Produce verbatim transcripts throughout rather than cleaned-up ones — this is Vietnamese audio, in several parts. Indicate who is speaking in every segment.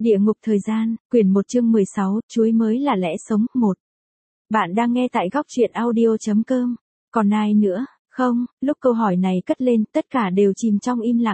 Speaker 1: Địa ngục thời gian, quyển một chương mười sáu, chuối mới là lẽ sống, một. Bạn đang nghe tại góc truyện audio chấm com. Còn ai nữa, không, lúc câu hỏi này cất lên, tất cả đều chìm trong im lặng.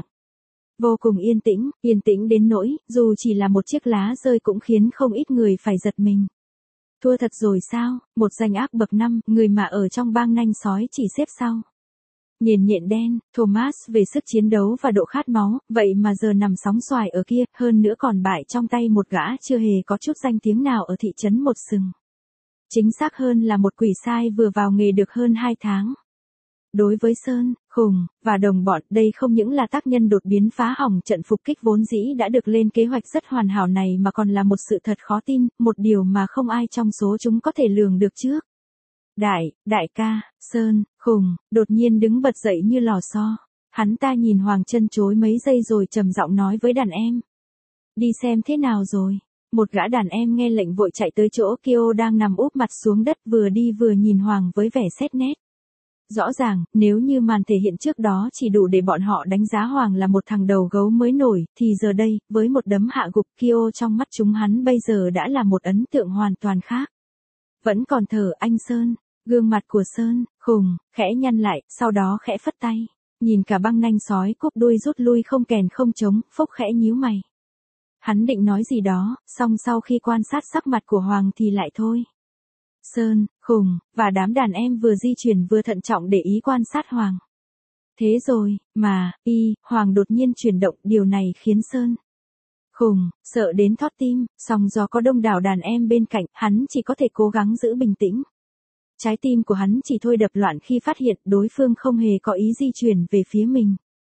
Speaker 1: Vô cùng yên tĩnh, yên tĩnh đến nỗi, dù chỉ là một chiếc lá rơi cũng khiến không ít người phải giật mình. Thua thật rồi sao, một danh ác bậc năm, người mà ở trong bang nanh sói chỉ xếp sau. Nhìn nhện đen, Thomas về sức chiến đấu và độ khát máu, vậy mà giờ nằm sóng xoài ở kia, hơn nữa còn bại trong tay một gã chưa hề có chút danh tiếng nào ở thị trấn một sừng. Chính xác hơn là một quỷ sai vừa vào nghề được hơn hai tháng. Đối với Sơn, Khùng, và đồng bọn, đây không những là tác nhân đột biến phá hỏng trận phục kích vốn dĩ đã được lên kế hoạch rất hoàn hảo này mà còn là một sự thật khó tin, một điều mà không ai trong số chúng có thể lường được trước. Đại, đại ca, Sơn, Khùng, đột nhiên đứng bật dậy như lò xo. Hắn ta nhìn Hoàng chân chối mấy giây rồi trầm giọng nói với đàn em. Đi xem thế nào rồi. Một gã đàn em nghe lệnh vội chạy tới chỗ Kyo đang nằm úp mặt xuống đất vừa đi vừa nhìn Hoàng với vẻ xét nét. Rõ ràng, nếu như màn thể hiện trước đó chỉ đủ để bọn họ đánh giá Hoàng là một thằng đầu gấu mới nổi, thì giờ đây, với một đấm hạ gục Kyo trong mắt chúng hắn bây giờ đã là một ấn tượng hoàn toàn khác. Vẫn còn thở anh Sơn. Gương mặt của Sơn, Khùng, khẽ nhăn lại, sau đó khẽ phất tay. Nhìn cả băng nanh sói cúp đuôi rút lui không kèn không trống, Phúc khẽ nhíu mày. Hắn định nói gì đó, song sau khi quan sát sắc mặt của Hoàng thì lại thôi. Sơn, Khùng, và đám đàn em vừa di chuyển vừa thận trọng để ý quan sát Hoàng. Thế rồi, mà, y, Hoàng đột nhiên chuyển động, điều này khiến Sơn, Khùng, sợ đến thót tim, song do có đông đảo đàn em bên cạnh, hắn chỉ có thể cố gắng giữ bình tĩnh. Trái tim của hắn chỉ thôi đập loạn khi phát hiện đối phương không hề có ý di chuyển về phía mình.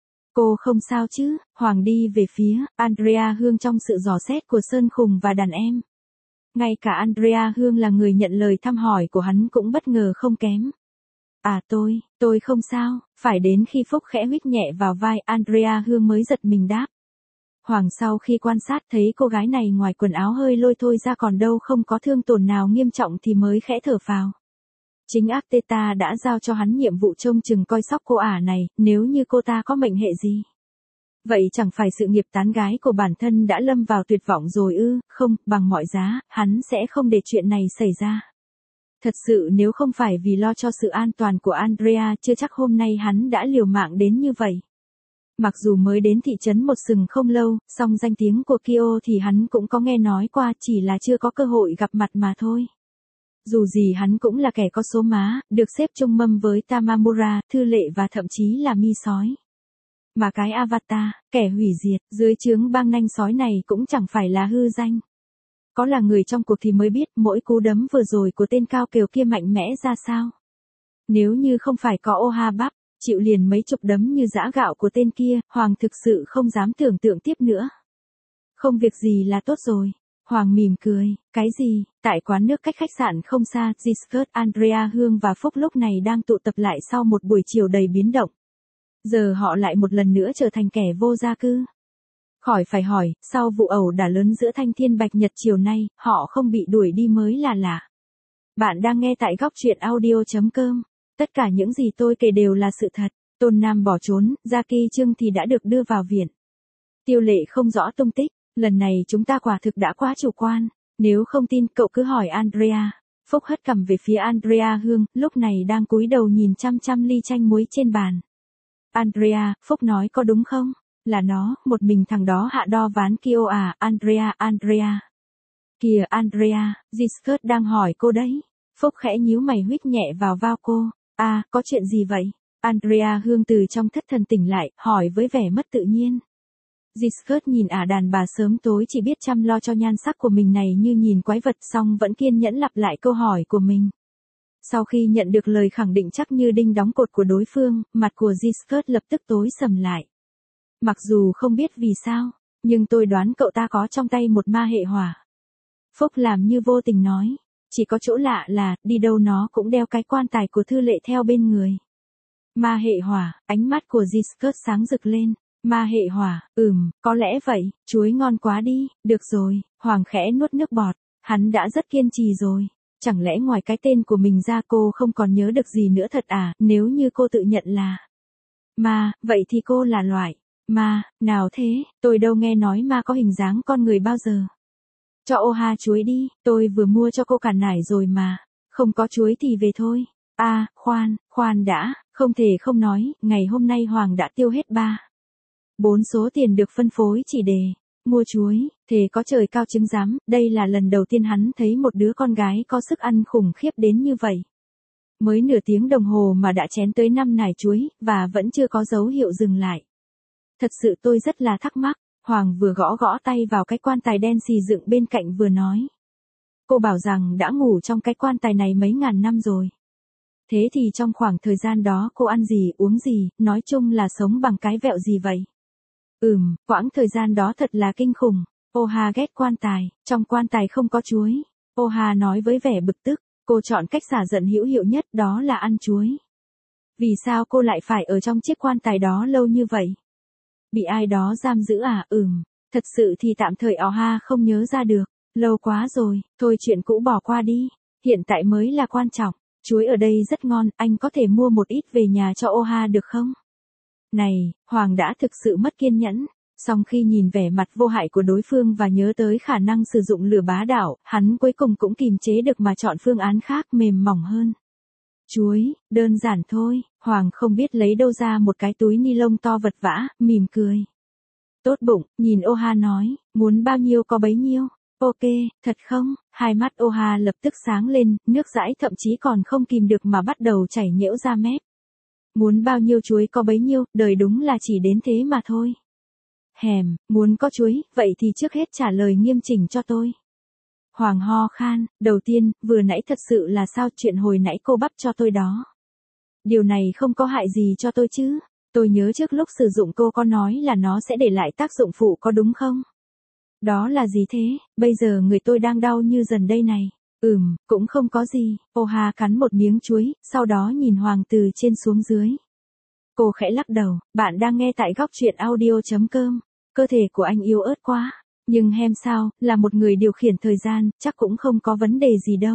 Speaker 1: Cô không sao chứ, Hoàng đi về phía Andrea Hương trong sự dò xét của Sơn, Khùng và đàn em. Ngay cả Andrea Hương là người nhận lời thăm hỏi của hắn cũng bất ngờ không kém. À tôi, tôi không sao, phải đến khi Phúc khẽ huých nhẹ vào vai Andrea Hương mới giật mình đáp. Hoàng sau khi quan sát thấy cô gái này ngoài quần áo hơi lôi thôi ra còn đâu không có thương tổn nào nghiêm trọng thì mới khẽ thở phào. Chính Arteta đã giao cho hắn nhiệm vụ trông chừng coi sóc cô ả này, nếu như cô ta có mệnh hệ gì. Vậy chẳng phải sự nghiệp tán gái của bản thân đã lâm vào tuyệt vọng rồi ư, không, bằng mọi giá, hắn sẽ không để chuyện này xảy ra. Thật sự nếu không phải vì lo cho sự an toàn của Andrea chưa chắc hôm nay hắn đã liều mạng đến như vậy. Mặc dù mới đến thị trấn một sừng không lâu, song danh tiếng của Kyo thì hắn cũng có nghe nói qua, chỉ là chưa có cơ hội gặp mặt mà thôi. Dù gì hắn cũng là kẻ có số má, được xếp chung mâm với Tamamura, Thư Lệ và thậm chí là Mi sói. Mà cái Avatar, kẻ hủy diệt, dưới trướng bang nanh sói này cũng chẳng phải là hư danh. Có là người trong cuộc thì mới biết mỗi cú đấm vừa rồi của tên cao kiều kia mạnh mẽ ra sao. Nếu như không phải có Ohabab, chịu liền mấy chục đấm như giã gạo của tên kia, Hoàng thực sự không dám tưởng tượng tiếp nữa. Không việc gì là tốt rồi. Hoàng mỉm cười, cái gì, tại quán nước cách khách sạn không xa, Giscard, Andrea Hương và Phúc lúc này đang tụ tập lại sau một buổi chiều đầy biến động. Giờ họ lại một lần nữa trở thành kẻ vô gia cư. Khỏi phải hỏi, sau vụ ẩu đả lớn giữa Thanh Thiên Bạch Nhật chiều nay, họ không bị đuổi đi mới là lạ. Bạn đang nghe tại góc truyện audio chấm com. Tất cả những gì tôi kể đều là sự thật. Tôn Nam bỏ trốn, Gia Kỳ Trương thì đã được đưa vào viện. Tiêu Lệ không rõ tung tích. Lần này chúng ta quả thực đã quá chủ quan, nếu không tin cậu cứ hỏi Andrea. Phúc hất cằm về phía Andrea Hương, lúc này đang cúi đầu nhìn chăm chăm ly chanh muối trên bàn. Andrea, Phúc nói có đúng không? Là nó, một mình thằng đó hạ đo ván Kyo à, Andrea, Andrea. Kìa Andrea, Giscard đang hỏi cô đấy. Phúc khẽ nhíu mày huých nhẹ vào vai cô. À, có chuyện gì vậy? Andrea Hương từ trong thất thần tỉnh lại, hỏi với vẻ mất tự nhiên. Giscard nhìn ả đàn bà sớm tối chỉ biết chăm lo cho nhan sắc của mình này như nhìn quái vật, song vẫn kiên nhẫn lặp lại câu hỏi của mình. Sau khi nhận được lời khẳng định chắc như đinh đóng cột của đối phương, mặt của Giscard lập tức tối sầm lại. Mặc dù không biết vì sao, nhưng tôi đoán cậu ta có trong tay một ma hệ hỏa. Phúc làm như vô tình nói, chỉ có chỗ lạ là, đi đâu nó cũng đeo cái quan tài của Thư Lệ theo bên người. Ma hệ hỏa, ánh mắt của Giscard sáng rực lên. Ma hệ hỏa, ừm, có lẽ vậy, chuối ngon quá đi, được rồi, Hoàng khẽ nuốt nước bọt, hắn đã rất kiên trì rồi, chẳng lẽ ngoài cái tên của mình ra cô không còn nhớ được gì nữa thật à, nếu như cô tự nhận là ma, vậy thì cô là loại Ma, nào thế, tôi đâu nghe nói ma có hình dáng con người bao giờ. Cho Oha chuối đi, tôi vừa mua cho cô cả nải rồi mà. Không có chuối thì về thôi. À, khoan, khoan đã, không thể không nói, ngày hôm nay Hoàng đã tiêu hết ba. Bốn số tiền được phân phối chỉ để mua chuối, thề có trời cao chứng giám, đây là lần đầu tiên hắn thấy một đứa con gái có sức ăn khủng khiếp đến như vậy. Mới nửa tiếng đồng hồ mà đã chén tới năm nải chuối, và vẫn chưa có dấu hiệu dừng lại. Thật sự tôi rất là thắc mắc, Hoàng vừa gõ gõ tay vào cái quan tài đen xì dựng bên cạnh vừa nói. Cô bảo rằng đã ngủ trong cái quan tài này mấy ngàn năm rồi. Thế thì trong khoảng thời gian đó cô ăn gì, uống gì, nói chung là sống bằng cái vẹo gì vậy? Ừm, quãng thời gian đó thật là kinh khủng. Oha ghét quan tài, trong quan tài không có chuối. Oha nói với vẻ bực tức, cô chọn cách xả giận hữu hiệu nhất, đó là ăn chuối. Vì sao cô lại phải ở trong chiếc quan tài đó lâu như vậy? Bị ai đó giam giữ à? Ừm, thật sự thì tạm thời Oha không nhớ ra được. Lâu quá rồi, thôi chuyện cũ bỏ qua đi. Hiện tại mới là quan trọng. Chuối ở đây rất ngon, anh có thể mua một ít về nhà cho Oha được không? Này, Hoàng đã thực sự mất kiên nhẫn. Song khi nhìn vẻ mặt vô hại của đối phương và nhớ tới khả năng sử dụng lửa bá đạo, hắn cuối cùng cũng kìm chế được mà chọn phương án khác mềm mỏng hơn. Chuối, đơn giản thôi. Hoàng không biết lấy đâu ra một cái túi ni lông to vật vã, mỉm cười. Tốt bụng, nhìn Oha nói, muốn bao nhiêu có bấy nhiêu. Ok, thật không? Hai mắt Oha lập tức sáng lên, nước dãi thậm chí còn không kìm được mà bắt đầu chảy nhễu ra mép. Muốn bao nhiêu chuối có bấy nhiêu, đời đúng là chỉ đến thế mà thôi. Hèm, muốn có chuối, vậy thì trước hết trả lời nghiêm chỉnh cho tôi. Hoàng ho khan, đầu tiên, vừa nãy thật sự là sao chuyện hồi nãy cô bắp cho tôi đó. Điều này không có hại gì cho tôi chứ. Tôi nhớ trước lúc sử dụng cô có nói là nó sẽ để lại tác dụng phụ có đúng không? Đó là gì thế, bây giờ người tôi đang đau như dần đây này. Ừm, cũng không có gì. Oha cắn một miếng chuối, sau đó nhìn Hoàng từ trên xuống dưới. Cô khẽ lắc đầu, bạn đang nghe tại góc truyện audio chấm com. Cơ thể của anh yếu ớt quá. Nhưng hem sao, là một người điều khiển thời gian, chắc cũng không có vấn đề gì đâu.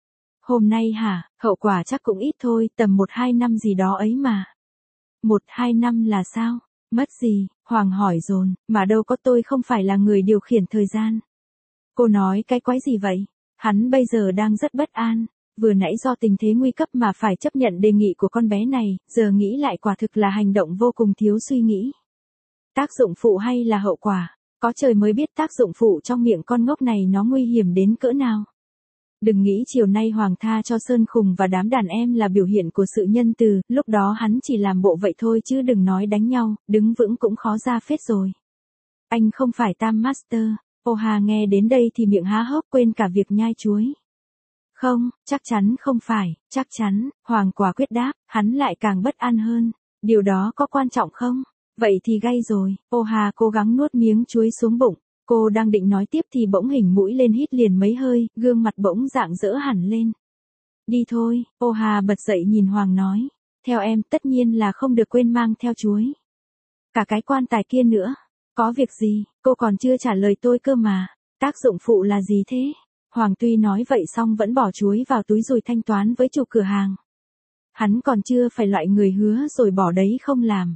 Speaker 1: Hôm nay hả, hậu quả chắc cũng ít thôi, tầm một hai năm gì đó ấy mà. Một hai năm là sao? Mất gì? Hoàng hỏi dồn, mà đâu có, tôi không phải là người điều khiển thời gian. Cô nói cái quái gì vậy? Hắn bây giờ đang rất bất an, vừa nãy do tình thế nguy cấp mà phải chấp nhận đề nghị của con bé này, giờ nghĩ lại quả thực là hành động vô cùng thiếu suy nghĩ. Tác dụng phụ hay là hậu quả? Có trời mới biết tác dụng phụ trong miệng con ngốc này nó nguy hiểm đến cỡ nào. Đừng nghĩ chiều nay Hoàng tha cho Sơn Khùng và đám đàn em là biểu hiện của sự nhân từ, lúc đó hắn chỉ làm bộ vậy thôi chứ đừng nói đánh nhau, đứng vững cũng khó ra phết rồi. Anh không phải Tam Master. Oha nghe đến đây thì miệng há hốc quên cả việc nhai chuối. Không, chắc chắn không phải, chắc chắn, Hoàng quả quyết đáp, hắn lại càng bất an hơn. Điều đó có quan trọng không? Vậy thì gay rồi. Oha cố gắng nuốt miếng chuối xuống bụng. Cô đang định nói tiếp thì bỗng hỉnh mũi lên hít liền mấy hơi, gương mặt bỗng rạng rỡ hẳn lên. Đi thôi, Oha bật dậy nhìn Hoàng nói. Theo em, tất nhiên là không được quên mang theo chuối. Cả cái quan tài kia nữa. Có việc gì, cô còn chưa trả lời tôi cơ mà. Tác dụng phụ là gì thế? Hoàng tuy nói vậy xong vẫn bỏ chuối vào túi rồi thanh toán với chủ cửa hàng. Hắn còn chưa phải loại người hứa rồi bỏ đấy không làm.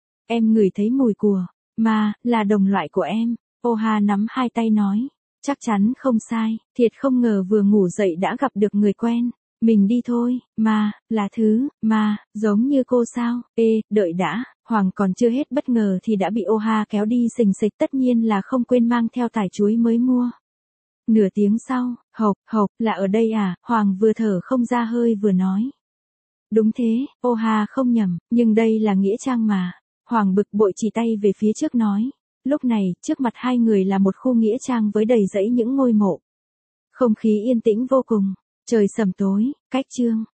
Speaker 1: Em ngửi thấy mùi của ma, là đồng loại của em. Oha nắm hai tay nói. Chắc chắn không sai, thiệt không ngờ vừa ngủ dậy đã gặp được người quen. Mình đi thôi, ma, là thứ, ma, giống như cô sao? Ê, đợi đã, Hoàng còn chưa hết bất ngờ thì đã bị Oha kéo đi xình xịch, tất nhiên là không quên mang theo tải chuối mới mua. Nửa tiếng sau, hộc, hộc, là ở đây à? Hoàng vừa thở không ra hơi vừa nói. Đúng thế, Oha không nhầm, nhưng đây là nghĩa trang mà. Hoàng bực bội chỉ tay về phía trước nói. Lúc này, trước mặt hai người là một khu nghĩa trang với đầy rẫy những ngôi mộ. Không khí yên tĩnh vô cùng. Trời sầm tối, cách chương.